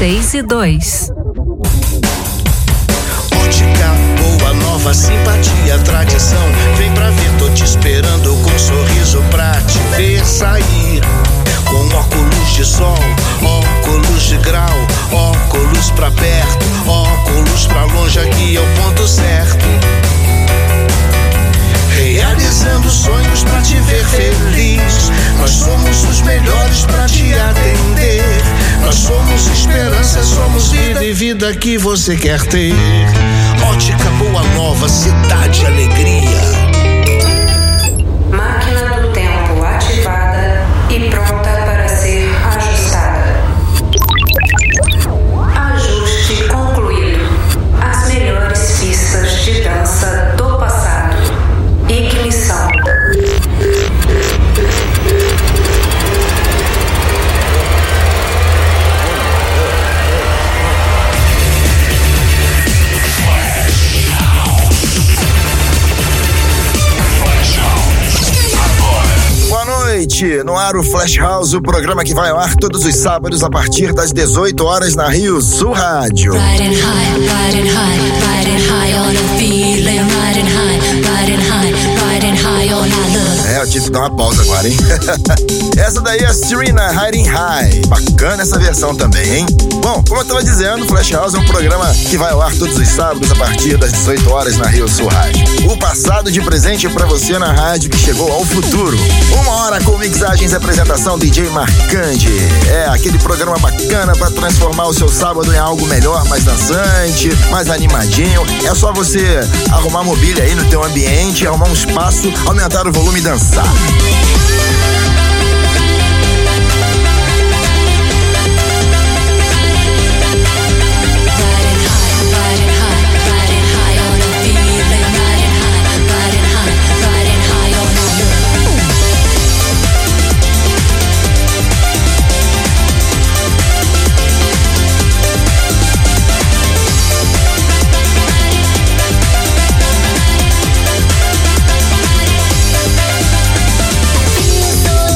6 e 2. Ótica boa, nova, simpatia, tradição. Vem pra ver, tô te esperando com um sorriso pra te ver sair. Com óculos de sol, óculos de grau, óculos pra perto, óculos pra longe, aqui é o ponto certo. Realizando sonhos pra te ver feliz. Nós somos os melhores pra te atender. Nós somos esperança, somos vida e vida que você quer ter. Ótica Boa Nova, cidade alegria. Máquina do tempo ativada e pronta para ser ajustada. Ajuste concluído. As melhores pistas de dança do passado. Ignição. No ar o Flash House, o programa que vai ao ar todos os sábados a partir das 18 horas na Rio Sul Rádio. Riding high on a feeling, riding high on a love. Eu tive que dar uma pausa agora, hein? Essa daí é a Serena, Riding High. Bacana essa versão também, hein? Bom, como eu tava dizendo, Flash House é um programa que vai ao ar todos os sábados a partir das 18 horas na Rio Sul Rádio. O passado de presente pra você na rádio que chegou ao futuro. 1 hora com mixagens e apresentação DJ Marcante. É aquele programa bacana pra transformar o seu sábado em algo melhor, mais dançante, mais animadinho. É só você arrumar mobília aí no teu ambiente, arrumar um espaço, aumentar o volume e dançar. So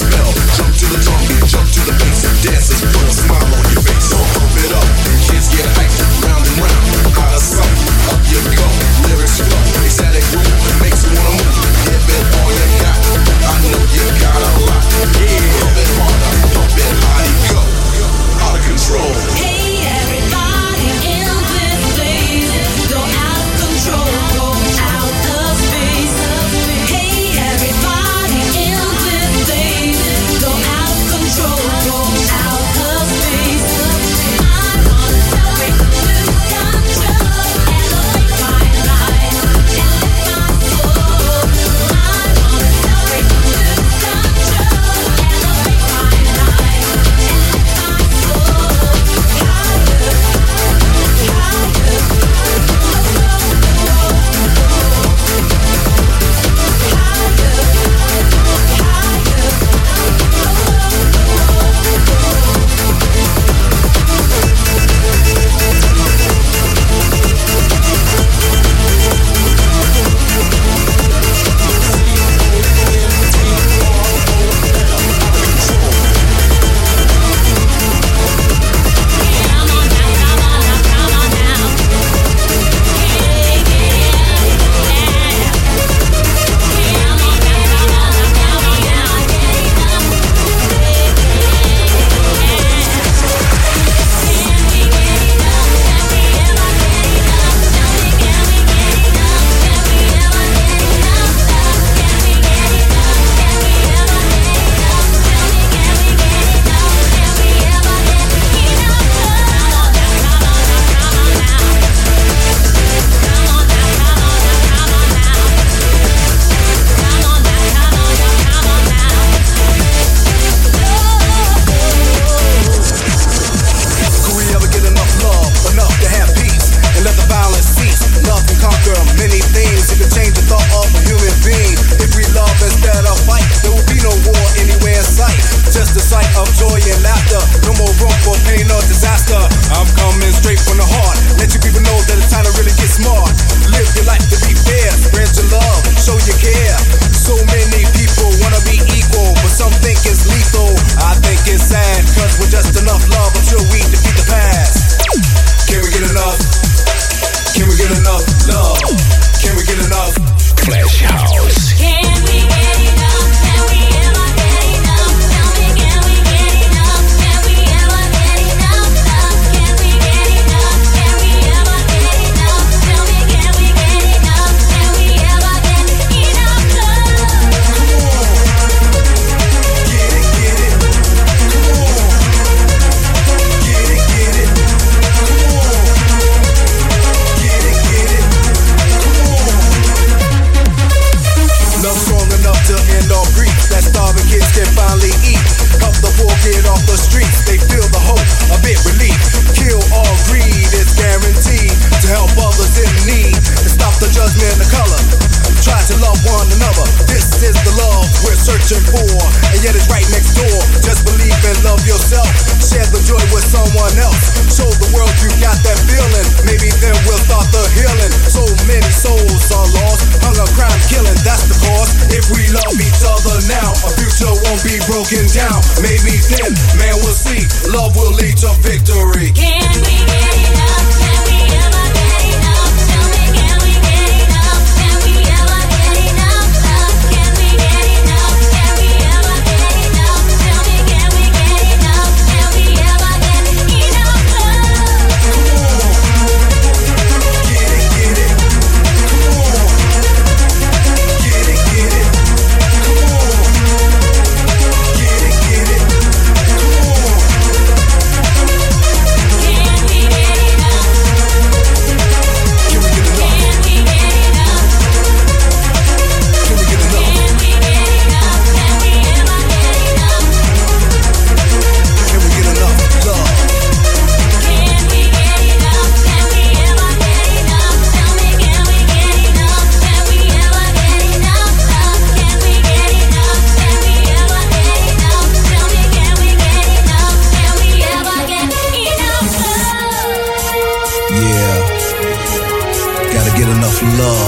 bell, jump to the drum beat, jump to the bass. Dancers put a smile on your face. So pump it up, kids get hyped, round and round. Out of sight, up you go. Lyrics flow, ecstatic groove, makes you wanna move. Give it all you got. I know you got a lot. Yeah, pump it harder, pump it high, go. Out of control. Hey everybody in this place, go out of control, go out of space. Hey everybody in this place, go out of control, go out of space. I wanna celebrate, lose control, elevate my life, and lift my soul. I wanna celebrate, lose control, elevate my life, and lift my soul.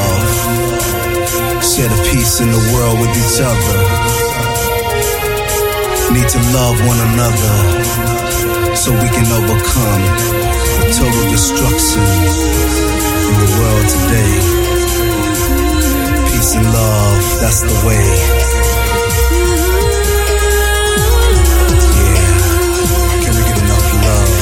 Share the peace in the world with each other. need to love one another so we can overcome the total destruction in the world today. Peace and love, that's the way. Yeah, can we get enough love?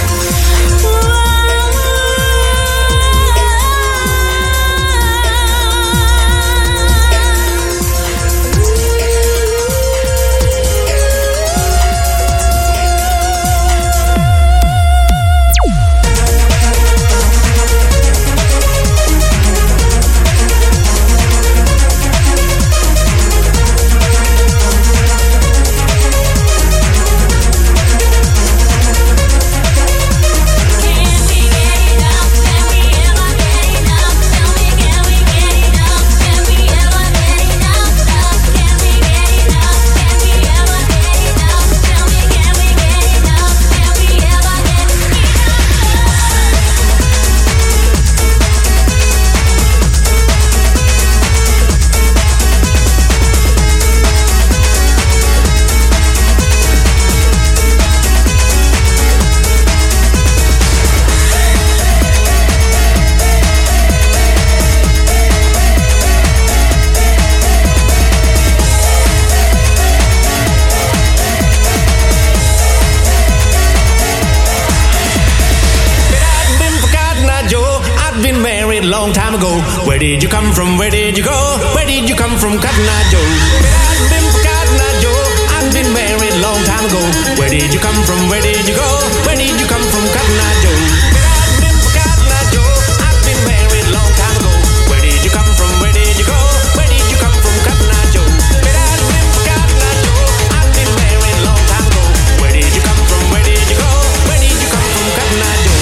Long time ago, where did you come from? Where did you go? Where did you come from, Cotton Eye Joe? I've been for Cotton Eye Joe. I've been married long time ago. Where did you come from? Where did you go? Where did you come from, Cotton Eye Joe? I've been for Cotton Eye Joe. I've been married long time ago. Where did you come from? Where did you go? Where did you come from, Cotton Eye Joe? I've been for Cotton Eye Joe. I've been married long time ago. Where did you come from? Where did you go? Where did you come from, Cotton Eye Joe?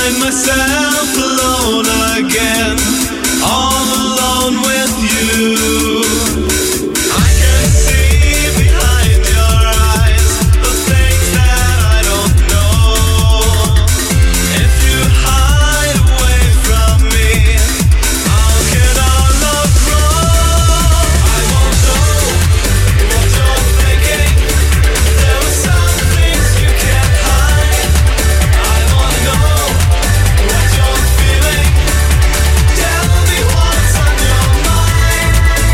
find myself alone again, all alone with you. I can see behind your eyes the things that I don't know. If you hide away from me, how can our love grow? I won't know what you're thinking. There are some things you can't hide. I wanna know what you're feeling. Tell me what's on your mind.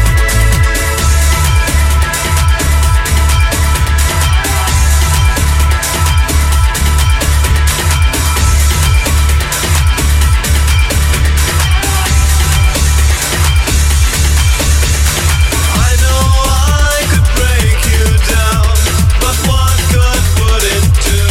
I know I could break you down, but what good would it do?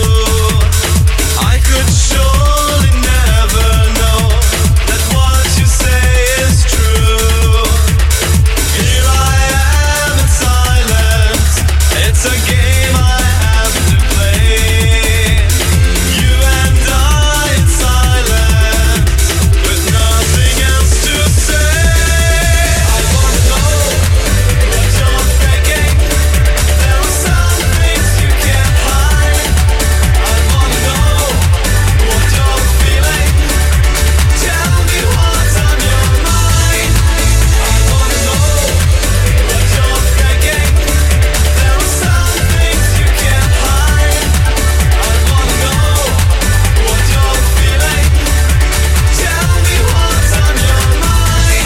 I could surely never know that what you say is true. Here I am in silence, it's a game I have to play. You and I in silence, with nothing else to say. I wanna know what you're thinking. There are some things you can't hide. I wanna know what you're feeling. Tell me what's on your mind. I wanna know what you're thinking. There are some things you can't hide. I wanna know what you're feeling. Tell me what's on your mind.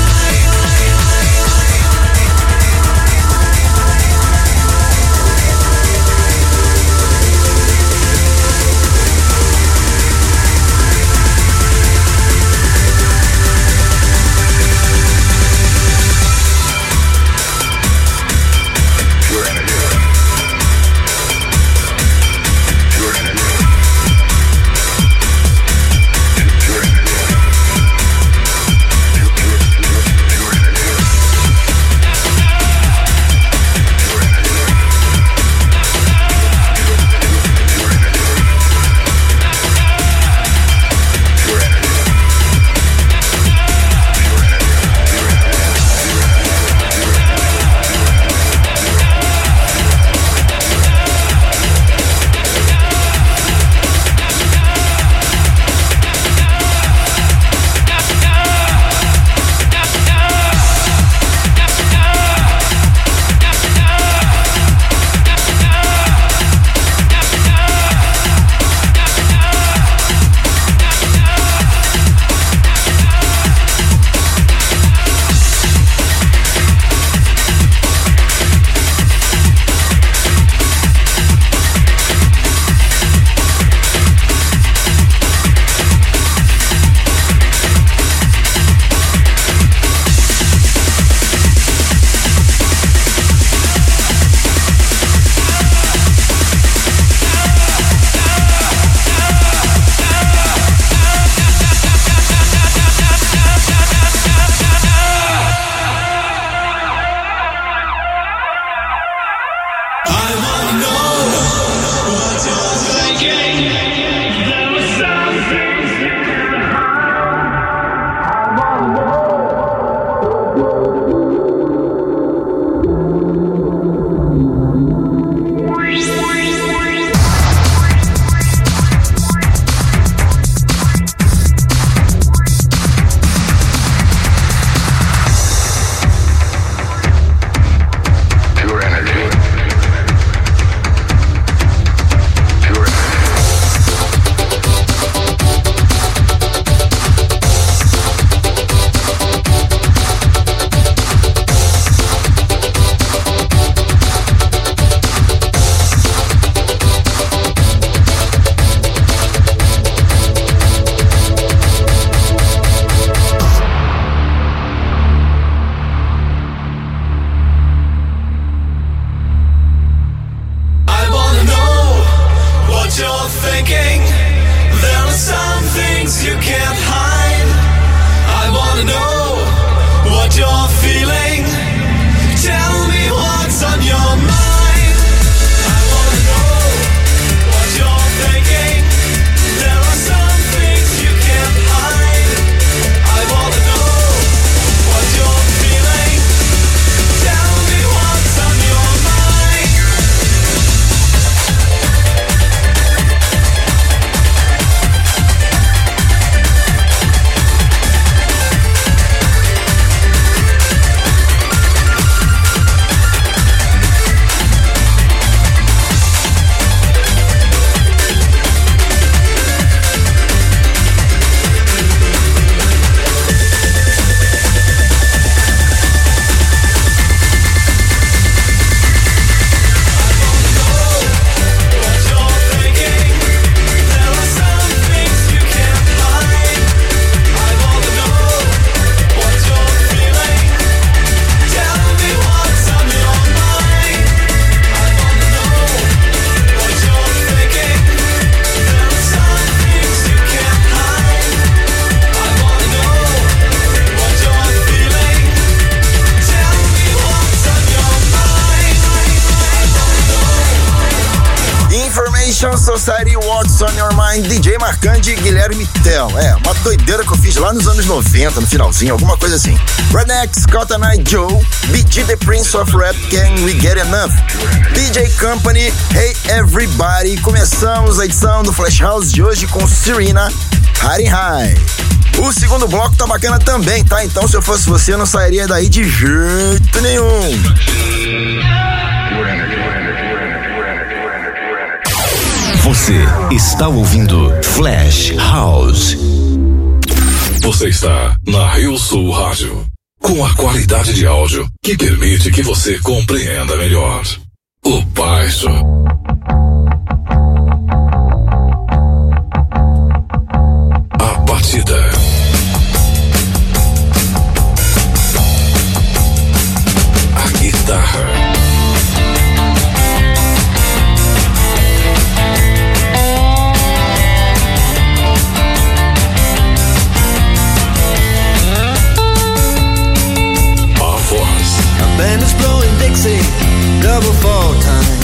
I wanna know what you're thinking. There are some things you can't hide. I wanna know. Pure energy. Things Society, What's on Your Mind, DJ Marcante e Guilherme Tell. Uma doideira que eu fiz lá nos anos 90, no finalzinho, alguma coisa assim. Rednex, Cotton Eye Joe, BG The Prince of Rap, Can We Get Enough? DJ Company, Hey Everybody. Começamos a edição do Flash House de hoje com Serena, Hiding High. O segundo bloco tá bacana também, tá? Então se eu fosse você, eu não sairia daí de jeito nenhum. Você está ouvindo Flash House. Você está na Rio Sul Rádio, com a qualidade de áudio que permite que você compreenda melhor o baixo. A batida. A guitarra. Band is blowing Dixie, double fall time.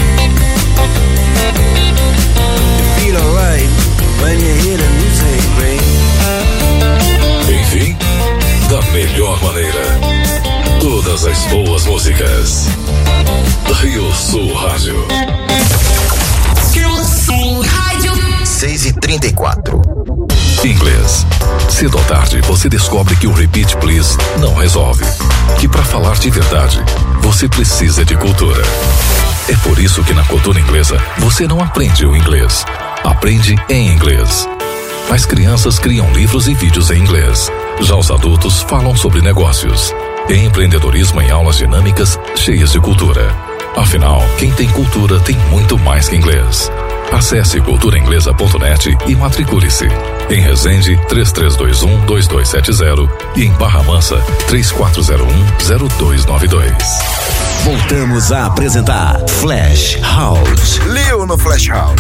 You feel alright when you hear the music ring. Enfim, da melhor maneira, todas as boas músicas. Rio Sul Rádio. Rio Sul Rádio. 6h34. Inglês. Cedo ou tarde, você descobre que o Repeat Please não resolve. Que para falar de verdade, você precisa de cultura. É por isso que na cultura inglesa, você não aprende o inglês. Aprende em inglês. As crianças criam livros e vídeos em inglês. Já os adultos falam sobre negócios. Empreendedorismo em aulas dinâmicas, cheias de cultura. Afinal, quem tem cultura tem muito mais que inglês. Acesse culturainglesa.net e matricule-se. Em Resende, 3321-2270 e em Barra Mansa, 3401-0292. Voltamos a apresentar Flash House. Leo no Flash House.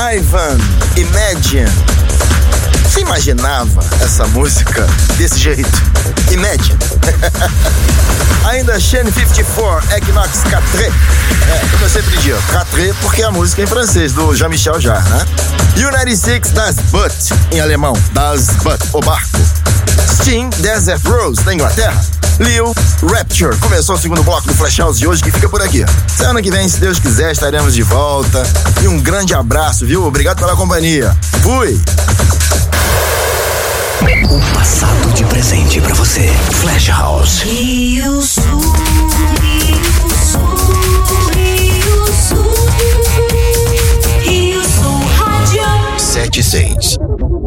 Ivan, Imagine. Você imaginava essa música desse jeito? Imagine. Ainda Shane 54, Equinox 4. Como eu sempre digo, 4 porque a música é em francês, do Jean-Michel Jarre, né? U96, Das Boot, em alemão, Das Boot, o barco. Sting, Desert Rose, da Inglaterra. Lil, Rapture. Começou o segundo bloco do Flash House de hoje, que fica por aqui. Semana que vem, se Deus quiser, estaremos de volta. E um grande abraço, viu? Obrigado pela companhia. Fui! O passado de presente pra você. Flash House. Rio Sul, Rio Sul, Rio Sul, Rio Sul Rádio 76.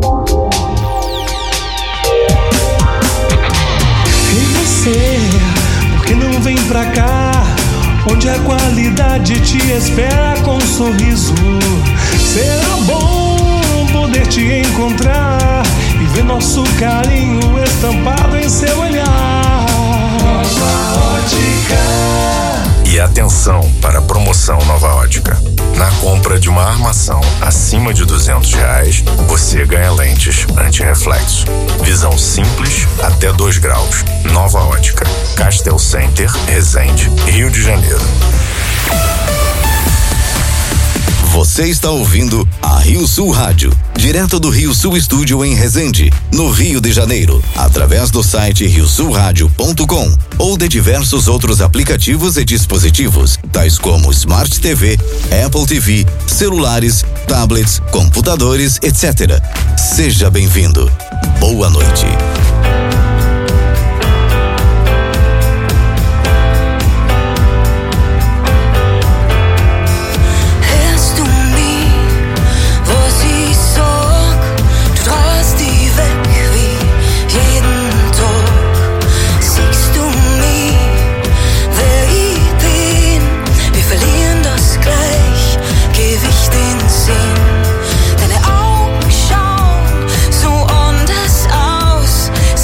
E você, por que não vem pra cá? Onde a qualidade te espera com um sorriso. Será bom poder te encontrar e ver nosso carinho estampado em seu olhar. Nova Ótica. E atenção para a promoção Nova Ótica. Na compra de uma armação acima de R$200, você ganha lentes anti-reflexo. Visão simples até 2 graus. Nova Ótica. Castel Center, Resende, Rio de Janeiro. Você está ouvindo a Rio Sul Rádio, direto do Rio Sul Estúdio em Resende, no Rio de Janeiro, através do site riosulradio.com ou de diversos outros aplicativos e dispositivos, tais como Smart TV, Apple TV, celulares, tablets, computadores, etc. Seja bem-vindo. Boa noite. Deine Augen schauen so anders aus.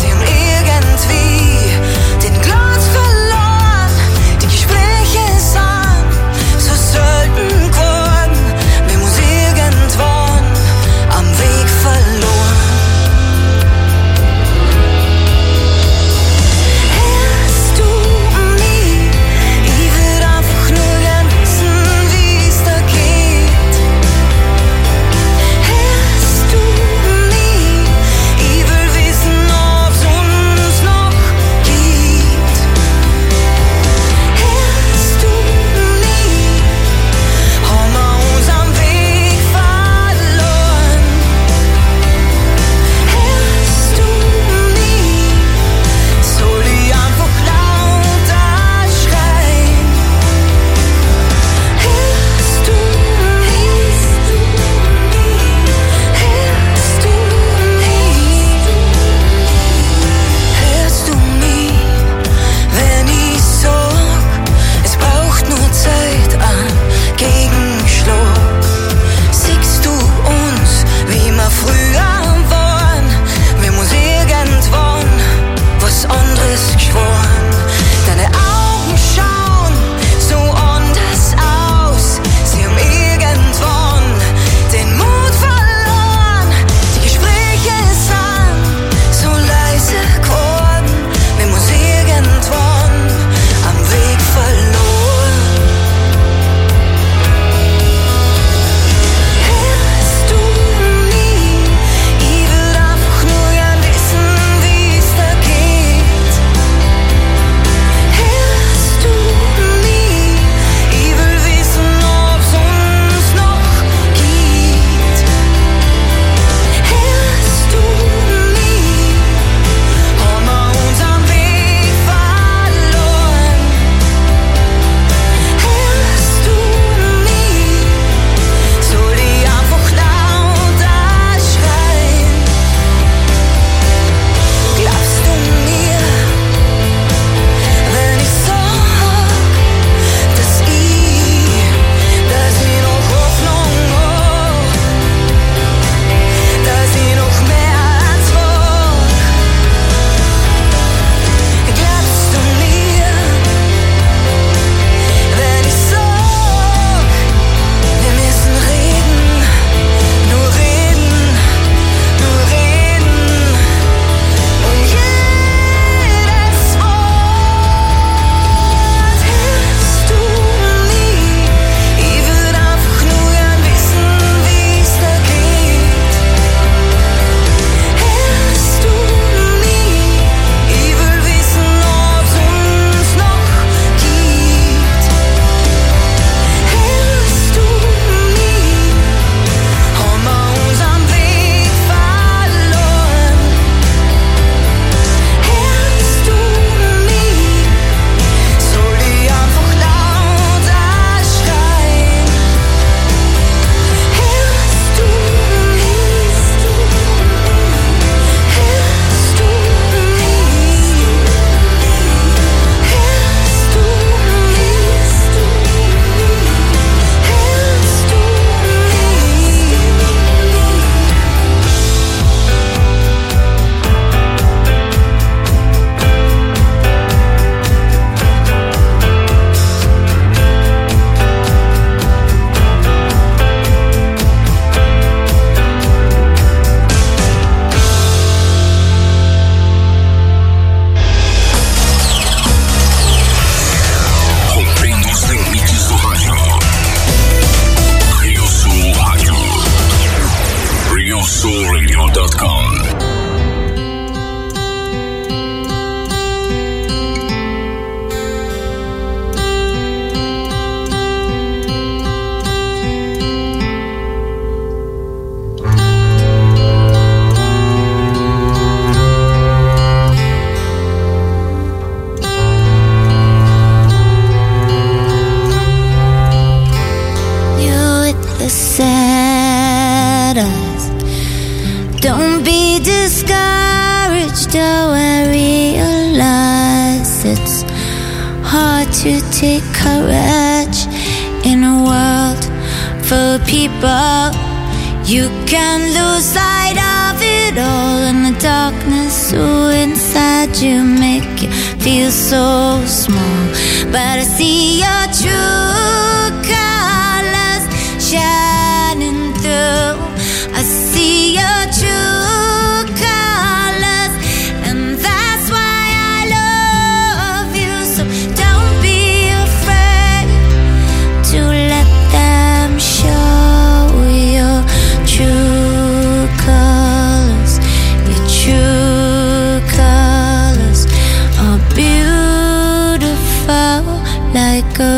to take courage in a world full of people. You can lose sight of it all in the darkness. So inside you make you feel so small. But I see your true colors shining through. I see your true colors, and that's why I love you. So don't be afraid to let them show your true colors. Your true colors are beautiful like a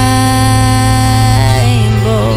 rainbow.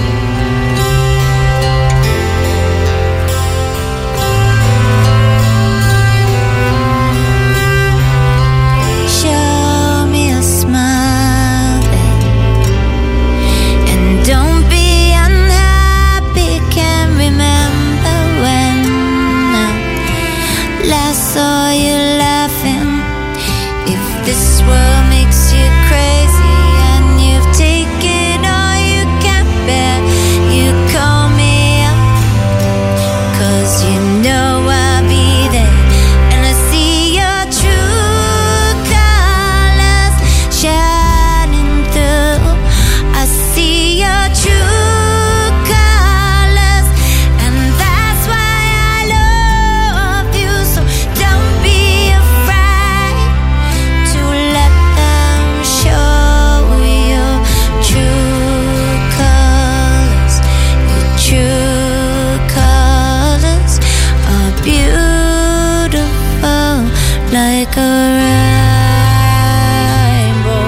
Show me a smile then, and don't be unhappy. Can't remember when I last saw you laughing. If this world makes you crazy and you've taken all you can bear, you call me up, 'cause you know I'll be there. And I see your true colors shining through. I see your true colors, and that's why I love you. So don't be afraid to let them show your true colors. Your true colors are beautiful like a rainbow.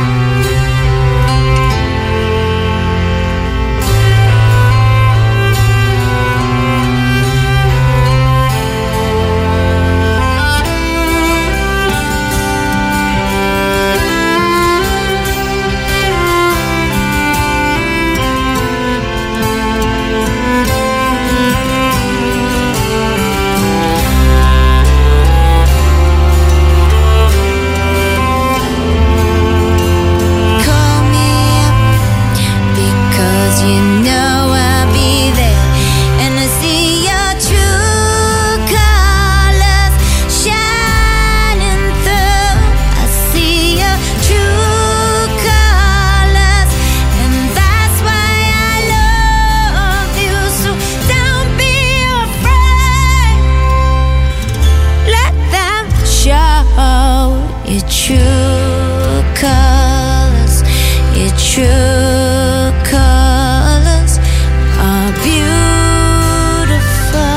Call me up, because you know I'll be there. And I see your true colors shining through. I see your true colors, and that's why I love you. So don't be afraid. Let them show your true colors. Your true colors are beautiful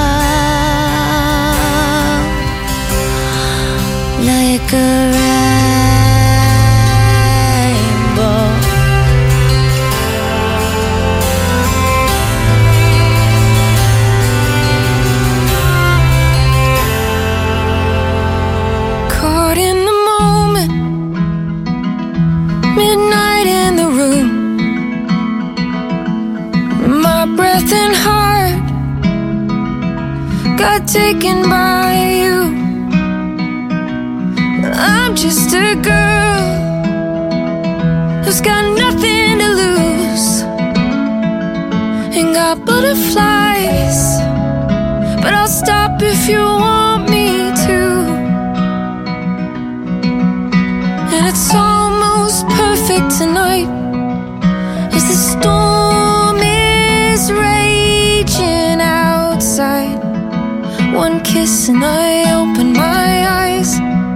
like a rainbow. Caught in the moment, midnight in the room, my breath and heart got taken by you. I'm just a girl who's got nothing to lose and got butterflies, but I'll stop if you want me to. And it's almost perfect tonight as the storm is raging outside. One kiss and I open my eyes.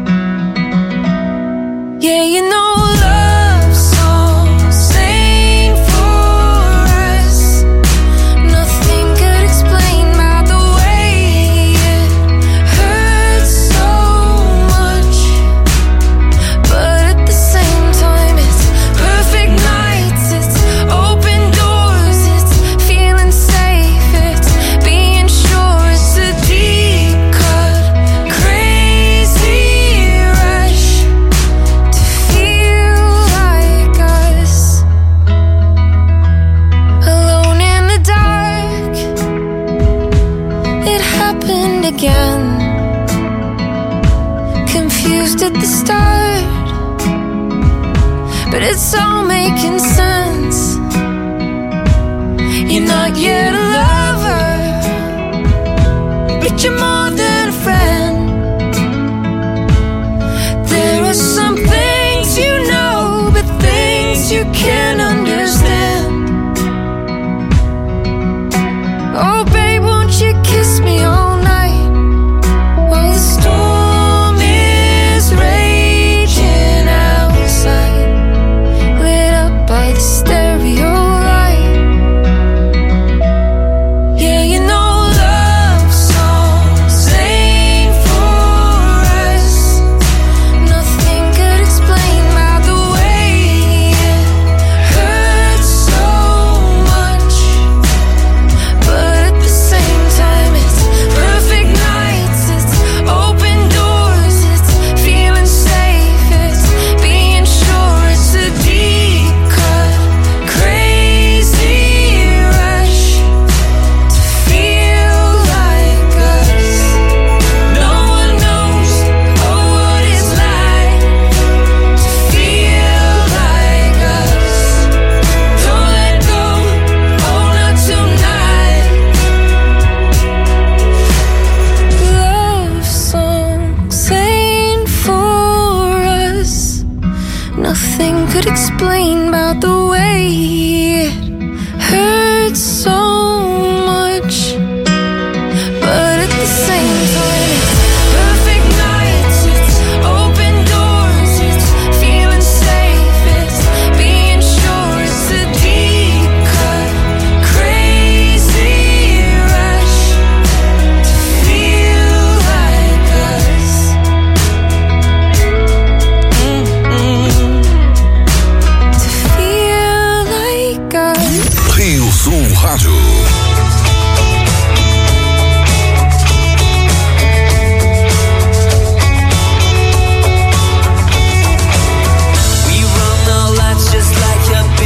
Yeah, you know love songs sing for us. Nothing could explain about the way it hurts so much. But at the same time, it's perfect nights, it's open doors, it's feeling safe, it's being sure. It's a deep cut, crazy rush to feel making sense. You're not yet a lover, but you're more than a friend. There are some things you know, but things you can't understand. Oh, babe, won't you kiss me all night while the storm is raging outside, lit up by the stereo light? Yeah, you know love songs ain't for us. Nothing could explain by the way it hurts so much. But at the same time, it's perfect nights, it's open doors, it's feeling safe, it's being sure. It's a deep cut, crazy rush to feel like us. No one knows, oh, what it's like to feel like us. Don't let go, oh, not tonight. Love songs ain't for us. Nothing could explain about the way it hurts so much. But at the same time, it's perfect nights, it's open doors, it's feeling safe, it's being sure. It's a deep cut, crazy rush to feel like us. To feel like us. Rio Sul Rádio.